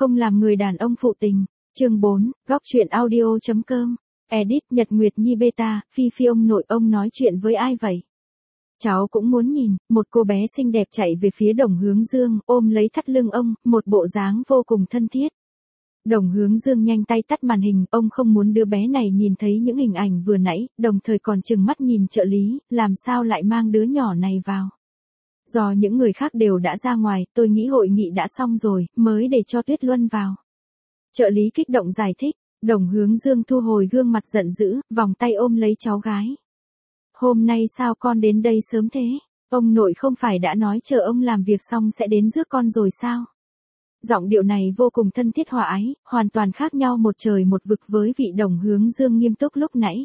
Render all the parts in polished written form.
Không làm người đàn ông phụ tình. Chương 4, góc truyện audio.com. Edit Nhật Nguyệt Nhi beta, Phi Phi ông nói chuyện với ai vậy? Cháu cũng muốn nhìn. Một cô bé xinh đẹp chạy về phía Đồng Hướng Dương, ôm lấy thắt lưng ông, một bộ dáng vô cùng thân thiết. Đồng Hướng Dương nhanh tay tắt màn hình, ông không muốn đứa bé này nhìn thấy những hình ảnh vừa nãy, đồng thời còn trừng mắt nhìn trợ lý, làm sao lại mang đứa nhỏ này vào. Do những người khác đều đã ra ngoài, tôi nghĩ hội nghị đã xong rồi, mới để cho Tuyết Luân vào. Trợ lý kích động giải thích, Đồng Hướng Dương thu hồi gương mặt giận dữ, vòng tay ôm lấy cháu gái. Hôm nay sao con đến đây sớm thế? Ông nội không phải đã nói chờ ông làm việc xong sẽ đến rước con rồi sao? Giọng điệu này vô cùng thân thiết hòa ái, hoàn toàn khác nhau một trời một vực với vị Đồng Hướng Dương nghiêm túc lúc nãy.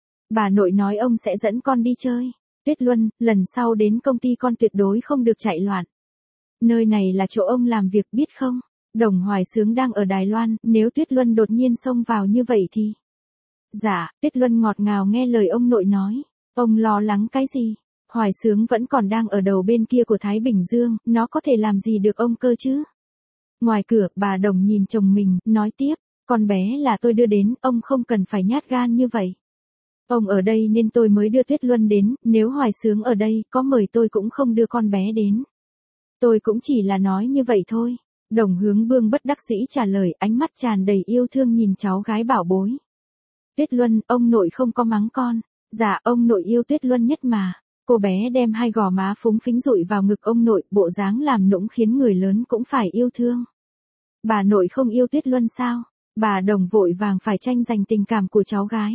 Bà nội nói ông sẽ dẫn con đi chơi. Tuyết Luân, lần sau đến công ty con tuyệt đối không được chạy loạn. Nơi này là chỗ ông làm việc biết không? Đồng Hoài Sướng đang ở Đài Loan, nếu Tuyết Luân đột nhiên xông vào như vậy thì... Dạ, Tuyết Luân ngọt ngào nghe lời ông nội nói. Ông lo lắng cái gì? Hoài Sướng vẫn còn đang ở đầu bên kia của Thái Bình Dương, nó có thể làm gì được ông cơ chứ? Ngoài cửa, bà Đồng nhìn chồng mình, nói tiếp, con bé là tôi đưa đến, ông không cần phải nhát gan như vậy. Ông ở đây nên tôi mới đưa Tuyết Luân đến, nếu Hoài Sướng ở đây, có mời tôi cũng không đưa con bé đến. Tôi cũng chỉ là nói như vậy thôi. Đồng Hướng Dương bất đắc dĩ trả lời, ánh mắt tràn đầy yêu thương nhìn cháu gái bảo bối. Tuyết Luân, ông nội không có mắng con. Dạ, ông nội yêu Tuyết Luân nhất mà. Cô bé đem hai gò má phúng phính dụi vào ngực ông nội, bộ dáng làm nũng khiến người lớn cũng phải yêu thương. Bà nội không yêu Tuyết Luân sao? Bà Đồng vội vàng phải tranh giành tình cảm của cháu gái.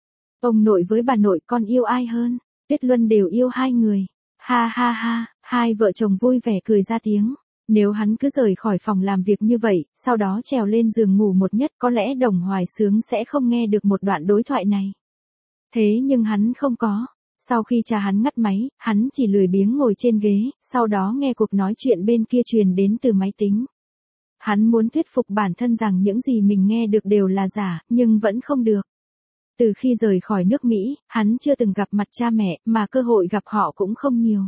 Ông nội với bà nội con yêu ai hơn? Tuyết Luân đều yêu hai người. Ha ha ha, hai vợ chồng vui vẻ cười ra tiếng. Nếu hắn cứ rời khỏi phòng làm việc như vậy, sau đó trèo lên giường ngủ một giấc, có lẽ Đồng Hoài Sướng sẽ không nghe được một đoạn đối thoại này. Thế nhưng hắn không có. Sau khi cha hắn ngắt máy, hắn chỉ lười biếng ngồi trên ghế, sau đó nghe cuộc nói chuyện bên kia truyền đến từ máy tính. Hắn muốn thuyết phục bản thân rằng những gì mình nghe được đều là giả, nhưng vẫn không được. Từ khi rời khỏi nước Mỹ, hắn chưa từng gặp mặt cha mẹ, mà cơ hội gặp họ cũng không nhiều.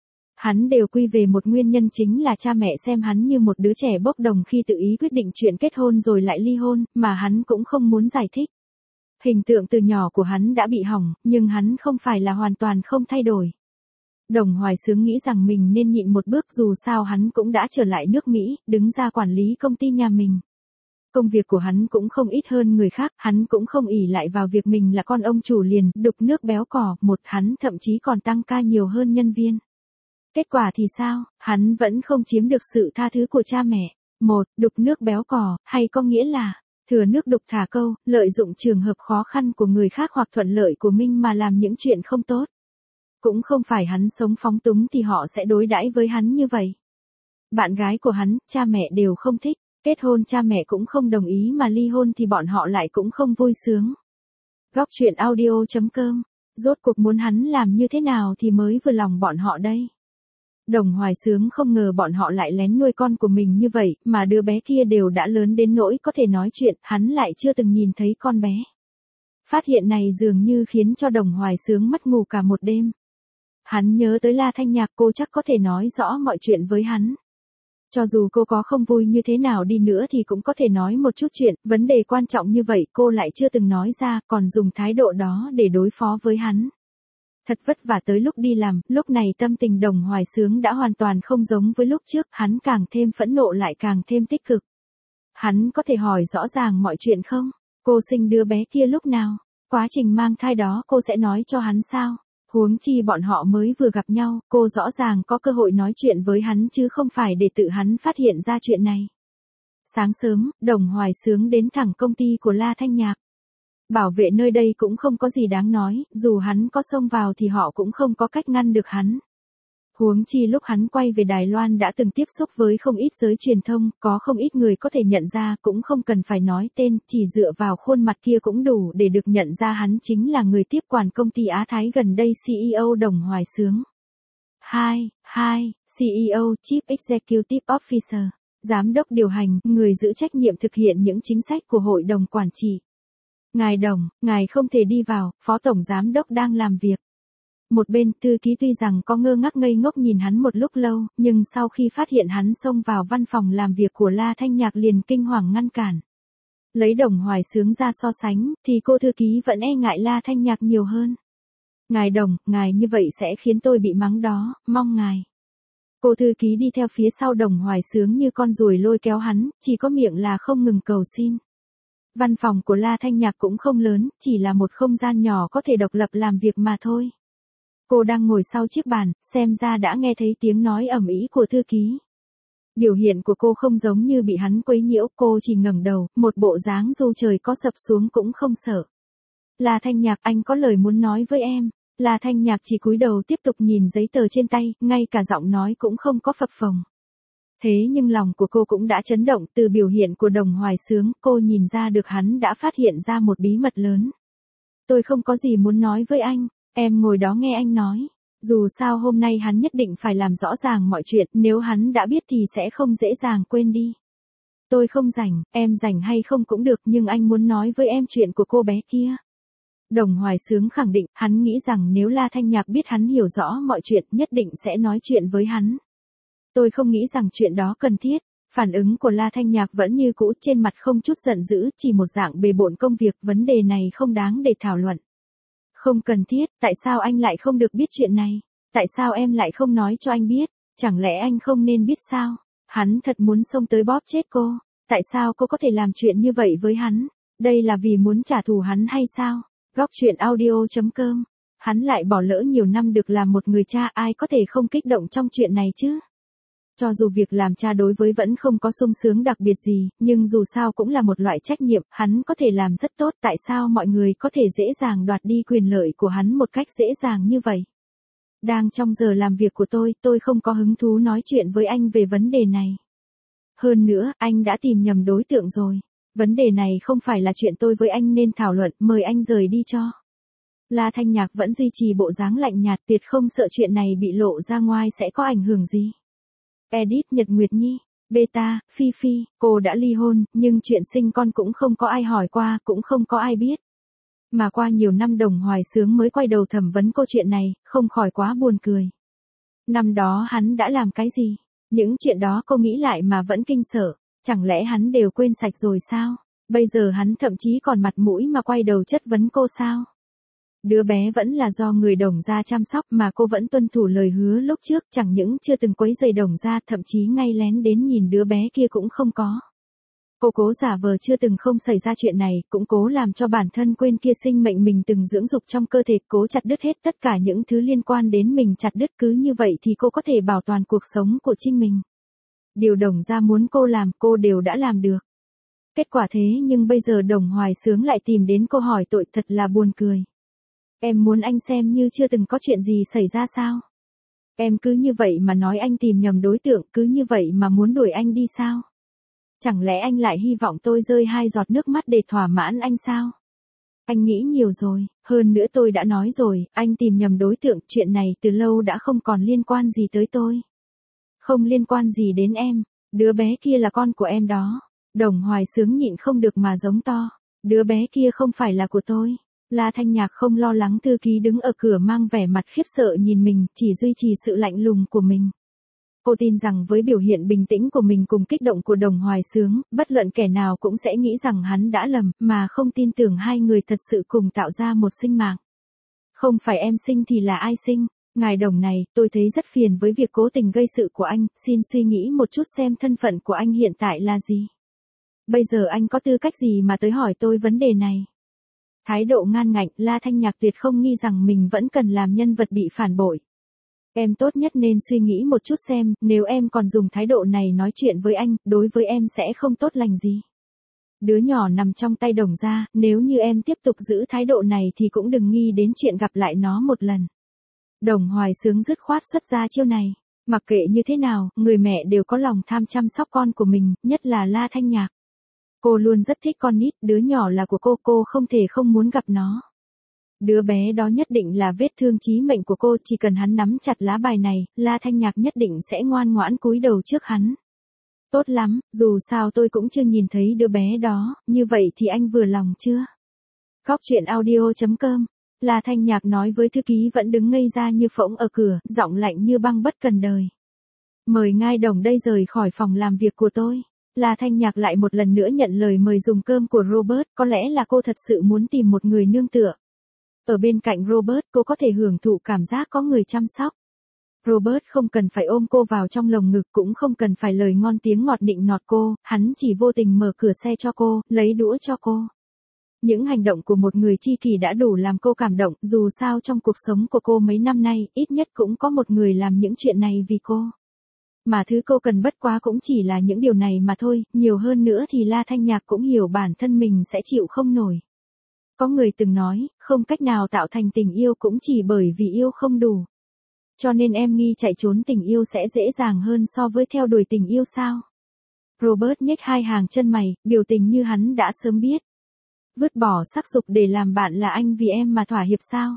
Hắn đều quy về một nguyên nhân chính là cha mẹ xem hắn như một đứa trẻ bốc đồng khi tự ý quyết định chuyện kết hôn rồi lại ly hôn, mà hắn cũng không muốn giải thích. Hình tượng từ nhỏ của hắn đã bị hỏng, nhưng hắn không phải là hoàn toàn không thay đổi. Đồng Hoài Sướng nghĩ rằng mình nên nhịn một bước, dù sao hắn cũng đã trở lại nước Mỹ, đứng ra quản lý công ty nhà mình. Công việc của hắn cũng không ít hơn người khác, hắn cũng không ỷ lại vào việc mình là con ông chủ liền, đục nước béo cò, hắn thậm chí còn tăng ca nhiều hơn nhân viên. Kết quả thì sao, hắn vẫn không chiếm được sự tha thứ của cha mẹ. Đục nước béo cò, hay có nghĩa là, thừa nước đục thả câu, lợi dụng trường hợp khó khăn của người khác hoặc thuận lợi của mình mà làm những chuyện không tốt. Cũng không phải hắn sống phóng túng thì họ sẽ đối đãi với hắn như vậy. Bạn gái của hắn, cha mẹ đều không thích. Kết hôn cha mẹ cũng không đồng ý mà ly hôn thì bọn họ lại cũng không vui sướng. Góc truyện audio.com. Rốt cuộc muốn hắn làm như thế nào thì mới vừa lòng bọn họ đây. Đồng Hoài Sướng không ngờ bọn họ lại lén nuôi con của mình như vậy, mà đứa bé kia đều đã lớn đến nỗi có thể nói chuyện, hắn lại chưa từng nhìn thấy con bé. Phát hiện này dường như khiến cho Đồng Hoài Sướng mất ngủ cả một đêm. Hắn nhớ tới La Thanh Nhạc, cô chắc có thể nói rõ mọi chuyện với hắn. Cho dù cô có không vui như thế nào đi nữa thì cũng có thể nói một chút chuyện, vấn đề quan trọng như vậy cô lại chưa từng nói ra, còn dùng thái độ đó để đối phó với hắn. Thật vất vả tới lúc đi làm, lúc này tâm tình Đồng Hoài Sướng đã hoàn toàn không giống với lúc trước, hắn càng thêm phẫn nộ lại càng thêm tích cực. Hắn có thể hỏi rõ ràng mọi chuyện không? Cô sinh đứa bé kia lúc nào? Quá trình mang thai đó cô sẽ nói cho hắn sao? Huống chi bọn họ mới vừa gặp nhau, cô rõ ràng có cơ hội nói chuyện với hắn chứ không phải để tự hắn phát hiện ra chuyện này. Sáng sớm, Đồng Hoài Sướng đến thẳng công ty của La Thanh Nhạc. Bảo vệ nơi đây cũng không có gì đáng nói, dù hắn có xông vào thì họ cũng không có cách ngăn được hắn. Huống chi lúc hắn quay về Đài Loan đã từng tiếp xúc với không ít giới truyền thông, có không ít người có thể nhận ra, cũng không cần phải nói tên, chỉ dựa vào khuôn mặt kia cũng đủ để được nhận ra hắn chính là người tiếp quản công ty Á Thái gần đây, CEO Đồng Hoài Sướng. CEO, Chief Executive Officer, Giám đốc điều hành, người giữ trách nhiệm thực hiện những chính sách của Hội đồng Quản trị. Ngài Đồng, ngài không thể đi vào, Phó Tổng Giám đốc đang làm việc. Một bên, thư ký tuy rằng có ngơ ngác ngây ngốc nhìn hắn một lúc lâu, nhưng sau khi phát hiện hắn xông vào văn phòng làm việc của La Thanh Nhạc liền kinh hoàng ngăn cản. Lấy Đồng Hoài Sướng ra so sánh, thì cô thư ký vẫn e ngại La Thanh Nhạc nhiều hơn. Ngài Đồng, ngài như vậy sẽ khiến tôi bị mắng đó, mong ngài. Cô thư ký đi theo phía sau Đồng Hoài Sướng như con ruồi lôi kéo hắn, chỉ có miệng là không ngừng cầu xin. Văn phòng của La Thanh Nhạc cũng không lớn, chỉ là một không gian nhỏ có thể độc lập làm việc mà thôi. Cô đang ngồi sau chiếc bàn, xem ra đã nghe thấy tiếng nói ầm ĩ của thư ký. Biểu hiện của cô không giống như bị hắn quấy nhiễu, cô chỉ ngẩng đầu, một bộ dáng dù trời có sập xuống cũng không sợ. La Thanh Nhạc, anh có lời muốn nói với em. La Thanh Nhạc chỉ cúi đầu tiếp tục nhìn giấy tờ trên tay, ngay cả giọng nói cũng không có phập phồng. Thế nhưng lòng của cô cũng đã chấn động, từ biểu hiện của Đồng Hoài Sướng, cô nhìn ra được hắn đã phát hiện ra một bí mật lớn. Tôi không có gì muốn nói với anh, em ngồi đó nghe anh nói. Dù sao hôm nay hắn nhất định phải làm rõ ràng mọi chuyện, nếu hắn đã biết thì sẽ không dễ dàng quên đi. Tôi không rảnh, em rảnh hay không cũng được, nhưng anh muốn nói với em chuyện của cô bé kia. Đồng Hoài Sướng khẳng định, hắn nghĩ rằng nếu La Thanh Nhạc biết hắn hiểu rõ mọi chuyện nhất định sẽ nói chuyện với hắn. Tôi không nghĩ rằng chuyện đó cần thiết. Phản ứng của La Thanh Nhạc vẫn như cũ, trên mặt không chút giận dữ, chỉ một dạng bề bộn công việc, vấn đề này không đáng để thảo luận. Không cần thiết, tại sao anh lại không được biết chuyện này? Tại sao em lại không nói cho anh biết? Chẳng lẽ anh không nên biết sao? Hắn thật muốn xông tới bóp chết cô. Tại sao cô có thể làm chuyện như vậy với hắn? Đây là vì muốn trả thù hắn hay sao? Góc truyện audio.com. Hắn lại bỏ lỡ nhiều năm được làm một người cha, ai có thể không kích động trong chuyện này chứ? Cho dù việc làm cha đối với vẫn không có sung sướng đặc biệt gì, nhưng dù sao cũng là một loại trách nhiệm, hắn có thể làm rất tốt, tại sao mọi người có thể dễ dàng đoạt đi quyền lợi của hắn một cách dễ dàng như vậy? Đang trong giờ làm việc của tôi không có hứng thú nói chuyện với anh về vấn đề này. Hơn nữa, anh đã tìm nhầm đối tượng rồi. Vấn đề này không phải là chuyện tôi với anh nên thảo luận, mời anh rời đi cho. La Thanh Nhạc vẫn duy trì bộ dáng lạnh nhạt, tuyệt không sợ chuyện này bị lộ ra ngoài sẽ có ảnh hưởng gì. Edit Nhật Nguyệt Nhi, Beta, Phi Phi, cô đã ly hôn, nhưng chuyện sinh con cũng không có ai hỏi qua, cũng không có ai biết. Mà qua nhiều năm Đồng Hoài Sướng mới quay đầu thẩm vấn câu chuyện này, không khỏi quá buồn cười. Năm đó hắn đã làm cái gì? Những chuyện đó cô nghĩ lại mà vẫn kinh sợ, chẳng lẽ hắn đều quên sạch rồi sao? Bây giờ hắn thậm chí còn mặt mũi mà quay đầu chất vấn cô sao? Đứa bé vẫn là do người Đồng gia chăm sóc mà cô vẫn tuân thủ lời hứa lúc trước, chẳng những chưa từng quấy rầy Đồng gia, thậm chí ngay lén đến nhìn đứa bé kia cũng không có. Cô cố giả vờ chưa từng không xảy ra chuyện này, cũng cố làm cho bản thân quên kia sinh mệnh mình từng dưỡng dục trong cơ thể, cố chặt đứt hết tất cả những thứ liên quan đến mình, chặt đứt, cứ như vậy thì cô có thể bảo toàn cuộc sống của chính mình. Điều Đồng gia muốn cô làm, cô đều đã làm được. Kết quả thế nhưng bây giờ Đồng Hoài Sướng lại tìm đến cô hỏi tội, thật là buồn cười. Em muốn anh xem như chưa từng có chuyện gì xảy ra sao? Em cứ như vậy mà nói anh tìm nhầm đối tượng, cứ như vậy mà muốn đuổi anh đi sao? Chẳng lẽ anh lại hy vọng tôi rơi 2 giọt nước mắt để thỏa mãn anh sao? Anh nghĩ nhiều rồi, hơn nữa tôi đã nói rồi, anh tìm nhầm đối tượng, chuyện này từ lâu đã không còn liên quan gì tới tôi. Không liên quan gì đến em, đứa bé kia là con của em đó. Đồng Hoài Sướng nhịn không được mà giống to, đứa bé kia không phải là của tôi. La Thanh Nhạc không lo lắng, thư ký đứng ở cửa mang vẻ mặt khiếp sợ nhìn mình, chỉ duy trì sự lạnh lùng của mình. Cô tin rằng với biểu hiện bình tĩnh của mình cùng kích động của Đồng Hoài Sướng, bất luận kẻ nào cũng sẽ nghĩ rằng hắn đã lầm, mà không tin tưởng hai người thật sự cùng tạo ra một sinh mạng. Không phải em sinh thì là ai sinh? Ngài Đồng này, tôi thấy rất phiền với việc cố tình gây sự của anh, xin suy nghĩ một chút xem thân phận của anh hiện tại là gì. Bây giờ anh có tư cách gì mà tới hỏi tôi vấn đề này? Thái độ ngang ngạnh, La Thanh Nhạc tuyệt không nghĩ rằng mình vẫn cần làm nhân vật bị phản bội. Em tốt nhất nên suy nghĩ một chút xem, nếu em còn dùng thái độ này nói chuyện với anh, đối với em sẽ không tốt lành gì. Đứa nhỏ nằm trong tay Đồng gia, nếu như em tiếp tục giữ thái độ này thì cũng đừng nghĩ đến chuyện gặp lại nó một lần. Đồng Hoài Sướng dứt khoát xuất ra chiêu này. Mặc kệ như thế nào, người mẹ đều có lòng tham chăm sóc con của mình, nhất là La Thanh Nhạc. Cô luôn rất thích con nít, đứa nhỏ là của cô không thể không muốn gặp nó. Đứa bé đó nhất định là vết thương chí mệnh của cô, chỉ cần hắn nắm chặt lá bài này, La Thanh Nhạc nhất định sẽ ngoan ngoãn cúi đầu trước hắn. Tốt lắm, dù sao tôi cũng chưa nhìn thấy đứa bé đó, như vậy thì anh vừa lòng chưa? Góc truyện audio.com La Thanh Nhạc nói với thư ký vẫn đứng ngây ra như phỗng ở cửa, giọng lạnh như băng bất cần đời. Mời ngài đồng đây rời khỏi phòng làm việc của tôi. La Thanh Nhạc lại một lần nữa nhận lời mời dùng cơm của Robert, có lẽ là cô thật sự muốn tìm một người nương tựa. Ở bên cạnh Robert, cô có thể hưởng thụ cảm giác có người chăm sóc. Robert không cần phải ôm cô vào trong lồng ngực, cũng không cần phải lời ngon tiếng ngọt nịnh nọt cô, hắn chỉ vô tình mở cửa xe cho cô, lấy đũa cho cô. Những hành động của một người tri kỷ đã đủ làm cô cảm động, dù sao trong cuộc sống của cô mấy năm nay, ít nhất cũng có một người làm những chuyện này vì cô. Mà thứ cô cần bất quá cũng chỉ là những điều này mà thôi, nhiều hơn nữa thì La Thanh Nhạc cũng hiểu bản thân mình sẽ chịu không nổi. Có người từng nói, không cách nào tạo thành tình yêu cũng chỉ bởi vì yêu không đủ. Cho nên em nghi chạy trốn tình yêu sẽ dễ dàng hơn so với theo đuổi tình yêu sao? Robert nhếch hai hàng chân mày, biểu tình như hắn đã sớm biết. Vứt bỏ sắc dục để làm bạn là anh vì em mà thỏa hiệp sao?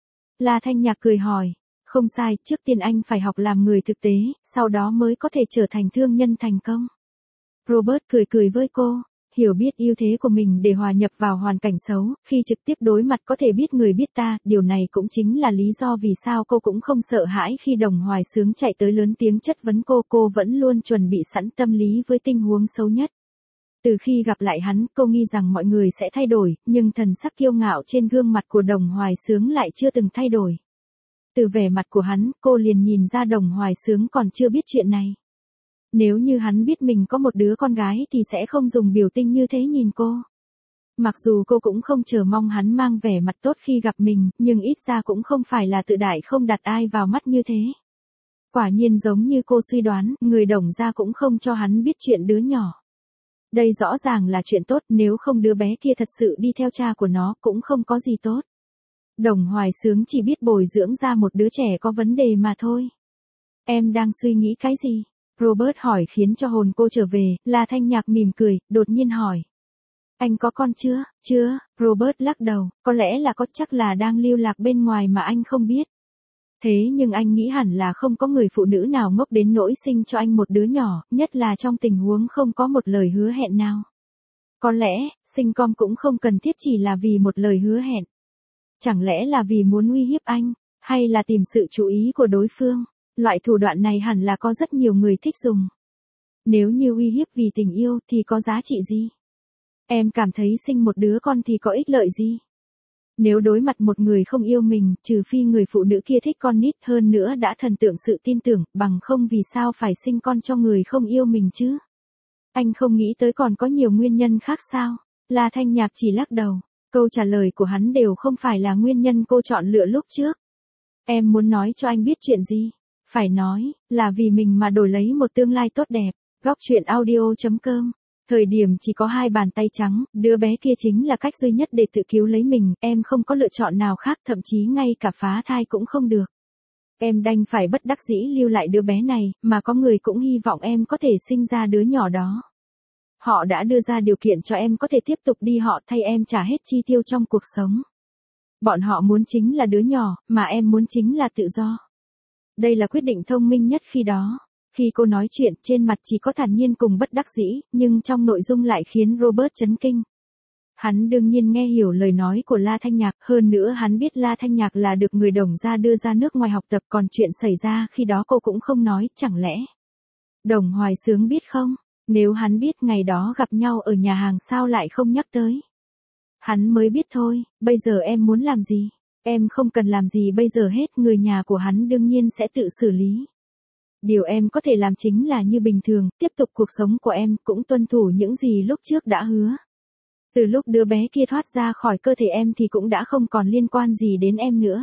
La Thanh Nhạc cười hỏi. Không sai, trước tiên anh phải học làm người thực tế, sau đó mới có thể trở thành thương nhân thành công. Robert cười cười với cô, hiểu biết ưu thế của mình để hòa nhập vào hoàn cảnh xấu, khi trực tiếp đối mặt có thể biết người biết ta, điều này cũng chính là lý do vì sao cô cũng không sợ hãi khi Đồng Hoài Xướng chạy tới lớn tiếng chất vấn cô vẫn luôn chuẩn bị sẵn tâm lý với tình huống xấu nhất. Từ khi gặp lại hắn, cô nghi rằng mọi người sẽ thay đổi, nhưng thần sắc kiêu ngạo trên gương mặt của Đồng Hoài Xướng lại chưa từng thay đổi. Từ vẻ mặt của hắn, cô liền nhìn ra Đồng Hoài Xướng còn chưa biết chuyện này. Nếu như hắn biết mình có một đứa con gái thì sẽ không dùng biểu tình như thế nhìn cô. Mặc dù cô cũng không chờ mong hắn mang vẻ mặt tốt khi gặp mình, nhưng ít ra cũng không phải là tự đại không đặt ai vào mắt như thế. Quả nhiên giống như cô suy đoán, người Đồng gia cũng không cho hắn biết chuyện đứa nhỏ. Đây rõ ràng là chuyện tốt, nếu không đứa bé kia thật sự đi theo cha của nó cũng không có gì tốt. Đồng Hoài Xướng chỉ biết bồi dưỡng ra một đứa trẻ có vấn đề mà thôi. Em đang suy nghĩ cái gì? Robert hỏi khiến cho hồn cô trở về, La Thanh Nhạc mỉm cười, đột nhiên hỏi. Anh có con chưa? Chưa, Robert lắc đầu, có lẽ là có, chắc là đang lưu lạc bên ngoài mà anh không biết. Thế nhưng anh nghĩ hẳn là không có người phụ nữ nào ngốc đến nỗi sinh cho anh một đứa nhỏ, nhất là trong tình huống không có một lời hứa hẹn nào. Có lẽ, sinh con cũng không cần thiết chỉ là vì một lời hứa hẹn. Chẳng lẽ là vì muốn uy hiếp anh, hay là tìm sự chú ý của đối phương? Loại thủ đoạn này hẳn là có rất nhiều người thích dùng. Nếu như uy hiếp vì tình yêu thì có giá trị gì? Em cảm thấy sinh một đứa con thì có ích lợi gì? Nếu đối mặt một người không yêu mình, trừ phi người phụ nữ kia thích con nít hơn nữa đã thần tượng sự tin tưởng, bằng không vì sao phải sinh con cho người không yêu mình chứ? Anh không nghĩ tới còn có nhiều nguyên nhân khác sao? La Thanh Nhạc chỉ lắc đầu. Câu trả lời của hắn đều không phải là nguyên nhân cô chọn lựa lúc trước. Em muốn nói cho anh biết chuyện gì? Phải nói, là vì mình mà đổi lấy một tương lai tốt đẹp. Góc truyện audio.com. Thời điểm chỉ có 2 bàn tay trắng, đứa bé kia chính là cách duy nhất để tự cứu lấy mình, em không có lựa chọn nào khác, thậm chí ngay cả phá thai cũng không được. Em đành phải bất đắc dĩ lưu lại đứa bé này, mà có người cũng hy vọng em có thể sinh ra đứa nhỏ đó. Họ đã đưa ra điều kiện cho em có thể tiếp tục đi, họ thay em trả hết chi tiêu trong cuộc sống. Bọn họ muốn chính là đứa nhỏ, mà em muốn chính là tự do. Đây là quyết định thông minh nhất khi đó. Khi cô nói chuyện, trên mặt chỉ có thản nhiên cùng bất đắc dĩ, nhưng trong nội dung lại khiến Robert chấn kinh. Hắn đương nhiên nghe hiểu lời nói của La Thanh Nhạc, hơn nữa hắn biết La Thanh Nhạc là được người Đồng gia đưa ra nước ngoài học tập, còn chuyện xảy ra khi đó cô cũng không nói, chẳng lẽ Đồng Hoài Xướng biết không? Nếu hắn biết ngày đó gặp nhau ở nhà hàng sao lại không nhắc tới? Hắn mới biết thôi, bây giờ em muốn làm gì? Em không cần làm gì bây giờ hết, người nhà của hắn đương nhiên sẽ tự xử lý. Điều em có thể làm chính là như bình thường, tiếp tục cuộc sống của em, cũng tuân thủ những gì lúc trước đã hứa. Từ lúc đứa bé kia thoát ra khỏi cơ thể em thì cũng đã không còn liên quan gì đến em nữa.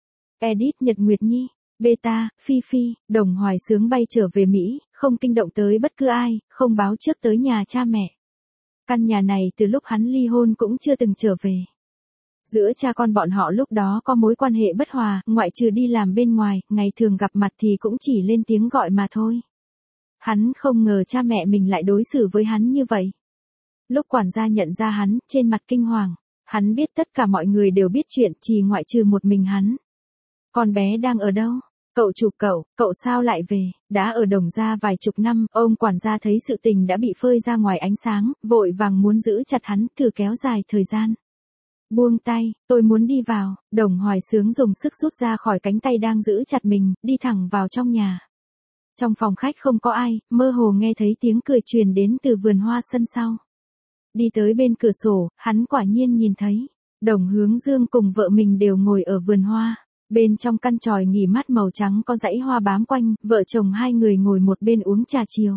Edit Nhật Nguyệt Nhi, Beta, Phi Phi, Đồng Hoài Xướng bay trở về Mỹ, không kinh động tới bất cứ ai, không báo trước tới nhà cha mẹ. Căn nhà này từ lúc hắn ly hôn cũng chưa từng trở về. Giữa cha con bọn họ lúc đó có mối quan hệ bất hòa, ngoại trừ đi làm bên ngoài, ngày thường gặp mặt thì cũng chỉ lên tiếng gọi mà thôi. Hắn không ngờ cha mẹ mình lại đối xử với hắn như vậy. Lúc quản gia nhận ra hắn, trên mặt kinh hoàng, hắn biết tất cả mọi người đều biết chuyện, chỉ ngoại trừ một mình hắn. Con bé đang ở đâu? Cậu sao lại về? Đã ở Đồng gia vài chục năm, ông quản gia thấy sự tình đã bị phơi ra ngoài ánh sáng, vội vàng muốn giữ chặt hắn, thử kéo dài thời gian. Buông tay, tôi muốn đi vào. Đồng Hoài Sướng dùng sức rút ra khỏi cánh tay đang giữ chặt mình, đi thẳng vào trong nhà. Trong phòng khách không có ai, mơ hồ nghe thấy tiếng cười truyền đến từ vườn hoa sân sau. Đi tới bên cửa sổ, hắn quả nhiên nhìn thấy. Đồng Hướng Dương cùng vợ mình đều ngồi ở vườn hoa. Bên trong căn chòi nghỉ mát màu trắng có dãy hoa bám quanh, vợ chồng hai người ngồi một bên uống trà chiều.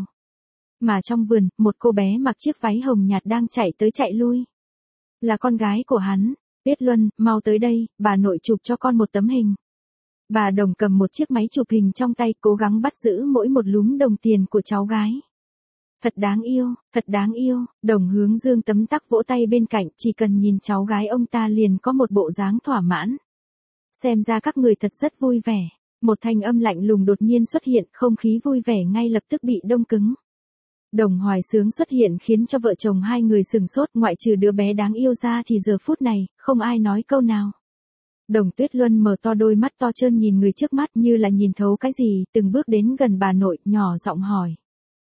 Mà trong vườn, một cô bé mặc chiếc váy hồng nhạt đang chạy tới chạy lui. Là con gái của hắn. Tuyết Luân, mau tới đây, bà nội chụp cho con một tấm hình. Bà Đồng cầm một chiếc máy chụp hình trong tay, cố gắng bắt giữ mỗi một lúm đồng tiền của cháu gái. Thật đáng yêu, thật đáng yêu. Đồng Hướng Dương tấm tắc vỗ tay bên cạnh, chỉ cần nhìn cháu gái ông ta liền có một bộ dáng thỏa mãn. Xem ra các người thật rất vui vẻ. Một thanh âm lạnh lùng đột nhiên xuất hiện, không khí vui vẻ ngay lập tức bị đông cứng. Đồng Hoài Sướng xuất hiện khiến cho vợ chồng hai người sừng sốt, ngoại trừ đứa bé đáng yêu ra thì giờ phút này, không ai nói câu nào. Đồng Tuyết Luân mở to đôi mắt to trơn nhìn người trước mắt như là nhìn thấu cái gì, từng bước đến gần bà nội, nhỏ giọng hỏi.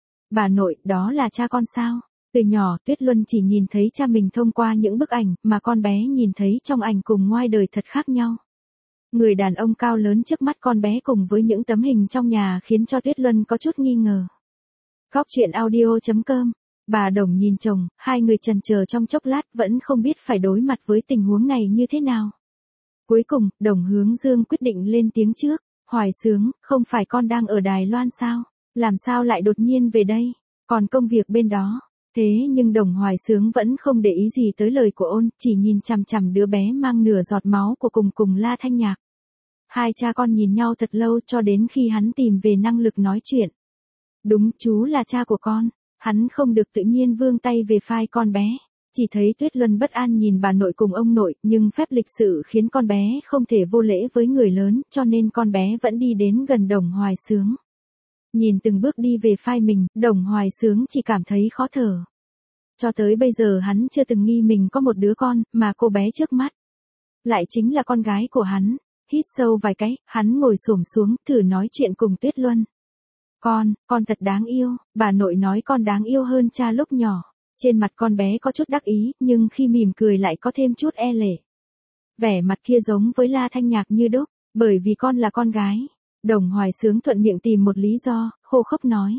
Bà nội, đó là cha con sao? Từ nhỏ, Tuyết Luân chỉ nhìn thấy cha mình thông qua những bức ảnh, mà con bé nhìn thấy trong ảnh cùng ngoài đời thật khác nhau. Người đàn ông cao lớn trước mắt con bé cùng với những tấm hình trong nhà khiến cho Tuyết Luân có chút nghi ngờ. Góc truyện audio.com. Bà Đồng nhìn chồng, hai người chần chờ trong chốc lát vẫn không biết phải đối mặt với tình huống này như thế nào. Cuối cùng, Đồng Hướng Dương quyết định lên tiếng trước. Hoài Sướng, không phải con đang ở Đài Loan sao? Làm sao lại đột nhiên về đây? Còn công việc bên đó. Thế nhưng Đồng Hoài Sướng vẫn không để ý gì tới lời của ôn, chỉ nhìn chằm chằm đứa bé mang nửa giọt máu của cùng La Thanh Nhạc. Hai cha con nhìn nhau thật lâu cho đến khi hắn tìm về năng lực nói chuyện. Đúng, chú là cha của con. Hắn không được tự nhiên vươn tay về vai con bé. Chỉ thấy Tuyết Luân bất an nhìn bà nội cùng ông nội, nhưng phép lịch sự khiến con bé không thể vô lễ với người lớn, cho nên con bé vẫn đi đến gần Đồng Hoài Sướng. Nhìn từng bước đi về vai mình, Đồng Hoài Sướng chỉ cảm thấy khó thở. Cho tới bây giờ hắn chưa từng nghi mình có một đứa con, mà cô bé trước mắt lại chính là con gái của hắn. Hít sâu vài cái, hắn ngồi xổm xuống, thử nói chuyện cùng Tuyết Luân. Con thật đáng yêu, bà nội nói con đáng yêu hơn cha lúc nhỏ. Trên mặt con bé có chút đắc ý, nhưng khi mỉm cười lại có thêm chút e lệ. Vẻ mặt kia giống với La Thanh Nhạc như đúc, bởi vì con là con gái. Đồng Hoài Sướng thuận miệng tìm một lý do, khô khốc nói.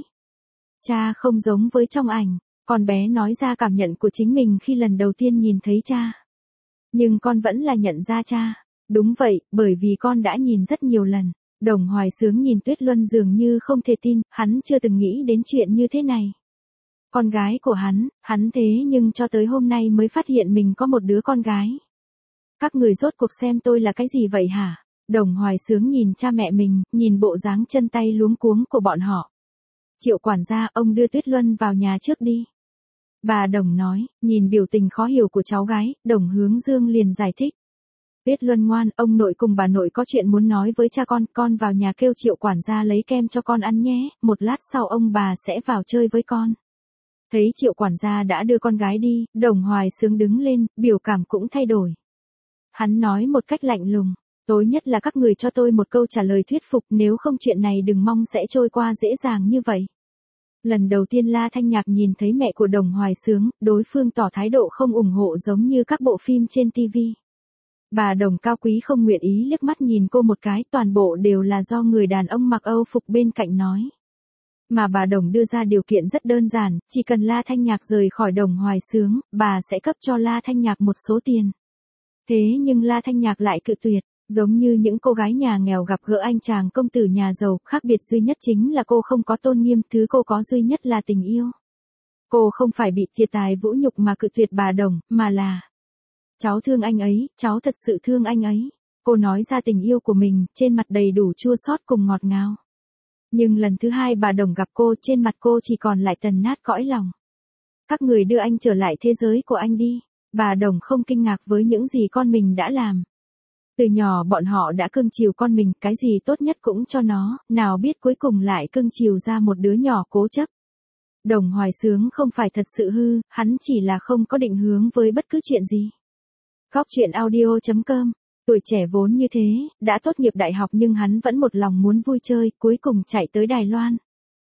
Cha không giống với trong ảnh, con bé nói ra cảm nhận của chính mình khi lần đầu tiên nhìn thấy cha. Nhưng con vẫn là nhận ra cha. Đúng vậy, bởi vì con đã nhìn rất nhiều lần. Đồng Hoài Sướng nhìn Tuyết Luân dường như không thể tin, hắn chưa từng nghĩ đến chuyện như thế này. Con gái của hắn thế nhưng cho tới hôm nay mới phát hiện mình có một đứa con gái. Các người rốt cuộc xem tôi là cái gì vậy hả? Đồng Hoài Sướng nhìn cha mẹ mình, nhìn bộ dáng chân tay luống cuống của bọn họ. Triệu quản gia, ông đưa Tuyết Luân vào nhà trước đi. Bà Đồng nói, nhìn biểu tình khó hiểu của cháu gái, Đồng Hướng Dương liền giải thích. Tuyết Luân ngoan, ông nội cùng bà nội có chuyện muốn nói với cha con vào nhà kêu Triệu quản gia lấy kem cho con ăn nhé, một lát sau ông bà sẽ vào chơi với con. Thấy Triệu quản gia đã đưa con gái đi, Đồng Hoài Sướng đứng lên, biểu cảm cũng thay đổi. Hắn nói một cách lạnh lùng, tối nhất là các người cho tôi một câu trả lời thuyết phục, nếu không chuyện này đừng mong sẽ trôi qua dễ dàng như vậy. Lần đầu tiên La Thanh Nhạc nhìn thấy mẹ của Đồng Hoài Sướng, đối phương tỏ thái độ không ủng hộ giống như các bộ phim trên TV. Bà Đồng cao quý không nguyện ý liếc mắt nhìn cô một cái, toàn bộ đều là do người đàn ông mặc Âu phục bên cạnh nói. Mà bà Đồng đưa ra điều kiện rất đơn giản, chỉ cần La Thanh Nhạc rời khỏi Đồng Hoài Sướng, bà sẽ cấp cho La Thanh Nhạc một số tiền. Thế nhưng La Thanh Nhạc lại cự tuyệt, giống như những cô gái nhà nghèo gặp gỡ anh chàng công tử nhà giàu, khác biệt duy nhất chính là cô không có tôn nghiêm, thứ cô có duy nhất là tình yêu. Cô không phải bị thiệt tài vũ nhục mà cự tuyệt bà Đồng, mà là cháu thương anh ấy, cháu thật sự thương anh ấy. Cô nói ra tình yêu của mình, trên mặt đầy đủ chua xót cùng ngọt ngào. Nhưng lần thứ hai bà Đồng gặp cô, trên mặt cô chỉ còn lại tàn nát cõi lòng. Các người đưa anh trở lại thế giới của anh đi. Bà Đồng không kinh ngạc với những gì con mình đã làm. Từ nhỏ bọn họ đã cưng chiều con mình, cái gì tốt nhất cũng cho nó, nào biết cuối cùng lại cưng chiều ra một đứa nhỏ cố chấp. Đồng Hoài Sướng không phải thật sự hư, hắn chỉ là không có định hướng với bất cứ chuyện gì. Góc truyện audio.com. Tuổi trẻ vốn như thế, đã tốt nghiệp đại học nhưng hắn vẫn một lòng muốn vui chơi, cuối cùng chạy tới Đài Loan.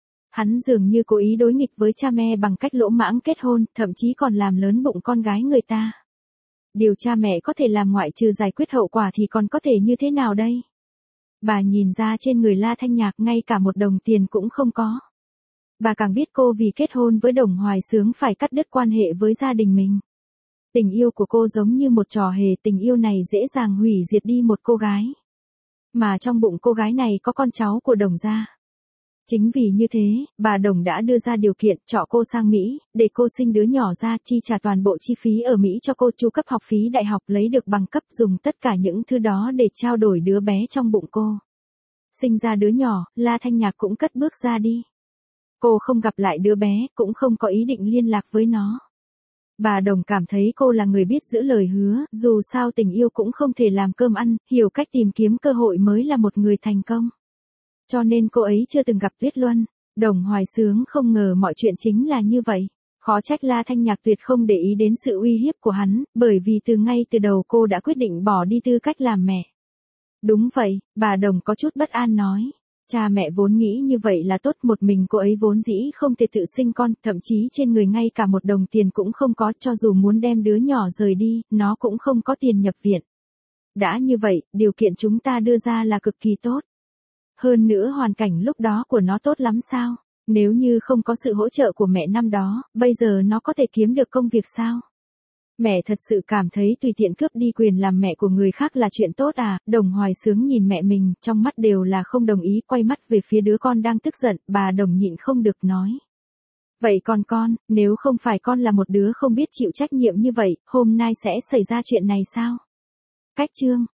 Hắn dường như cố ý đối nghịch với cha mẹ bằng cách lỗ mãng kết hôn, thậm chí còn làm lớn bụng con gái người ta. Điều cha mẹ có thể làm ngoại trừ giải quyết hậu quả thì còn có thể như thế nào đây? Bà nhìn ra trên người La Thanh Nhạc ngay cả một đồng tiền cũng không có. Bà càng biết cô vì kết hôn với Đồng Hoài Sướng phải cắt đứt quan hệ với gia đình mình. Tình yêu của cô giống như một trò hề, tình yêu này dễ dàng hủy diệt đi một cô gái. Mà trong bụng cô gái này có con cháu của Đồng gia. Chính vì như thế, bà Đồng đã đưa ra điều kiện trọ cô sang Mỹ, để cô sinh đứa nhỏ ra, chi trả toàn bộ chi phí ở Mỹ cho cô, chu cấp học phí đại học, lấy được bằng cấp, dùng tất cả những thứ đó để trao đổi đứa bé trong bụng cô. Sinh ra đứa nhỏ, La Thanh Nhạc cũng cất bước ra đi. Cô không gặp lại đứa bé, cũng không có ý định liên lạc với nó. Bà Đồng cảm thấy cô là người biết giữ lời hứa, dù sao tình yêu cũng không thể làm cơm ăn, hiểu cách tìm kiếm cơ hội mới là một người thành công. Cho nên cô ấy chưa từng gặp Tuyết Luân. Đồng Hoài Sướng không ngờ mọi chuyện chính là như vậy. Khó trách La Thanh Nhạc tuyệt không để ý đến sự uy hiếp của hắn, bởi vì ngay từ đầu cô đã quyết định bỏ đi tư cách làm mẹ. Đúng vậy, bà Đồng có chút bất an nói. Cha mẹ vốn nghĩ như vậy là tốt, một mình cô ấy vốn dĩ không thể tự sinh con, thậm chí trên người ngay cả một đồng tiền cũng không có, cho dù muốn đem đứa nhỏ rời đi, nó cũng không có tiền nhập viện. Đã như vậy, điều kiện chúng ta đưa ra là cực kỳ tốt. Hơn nữa hoàn cảnh lúc đó của nó tốt lắm sao? Nếu như không có sự hỗ trợ của mẹ năm đó, bây giờ nó có thể kiếm được công việc sao? Mẹ thật sự cảm thấy tùy tiện cướp đi quyền làm mẹ của người khác là chuyện tốt à? Đồng Hoài Sướng nhìn mẹ mình, trong mắt đều là không đồng ý, quay mắt về phía đứa con đang tức giận, bà Đồng nhịn không được nói. Vậy còn con, nếu không phải con là một đứa không biết chịu trách nhiệm như vậy, hôm nay sẽ xảy ra chuyện này sao? Cách chương